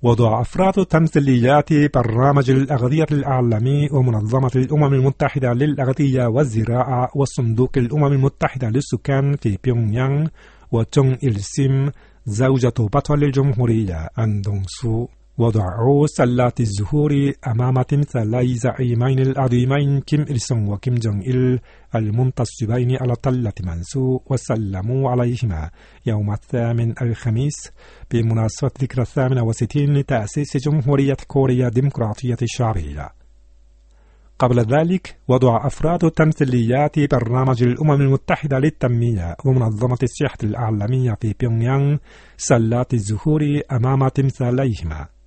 وضع أفراد تمثيليات برنامج الأغذية العالمي ومنظمة الأمم المتحدة للأغذية والزراعة والصندوق الأمم المتحدة للسكان في بيونغ يانغ وتونغ إل سيم زوجة بطل الجمهورية أن دونغ سو وضعوا سلات الزهور أمام تمثالي زعيمين العظيمين كيم إل سونغ وكيم جونغ إل المنتصبين على تلة منسو وسلموا عليهما يوم 8 الخميس بمناسبة ذكرى 68 لتأسيس جمهورية كوريا الديمقراطية الشعبية. قبل ذلك وضع أفراد تمثيليات برنامج الأمم المتحدة للتنمية ومنظمة الصحة العالمية في بيونغ يانغ سلات الزهور أمام تمثاليهما.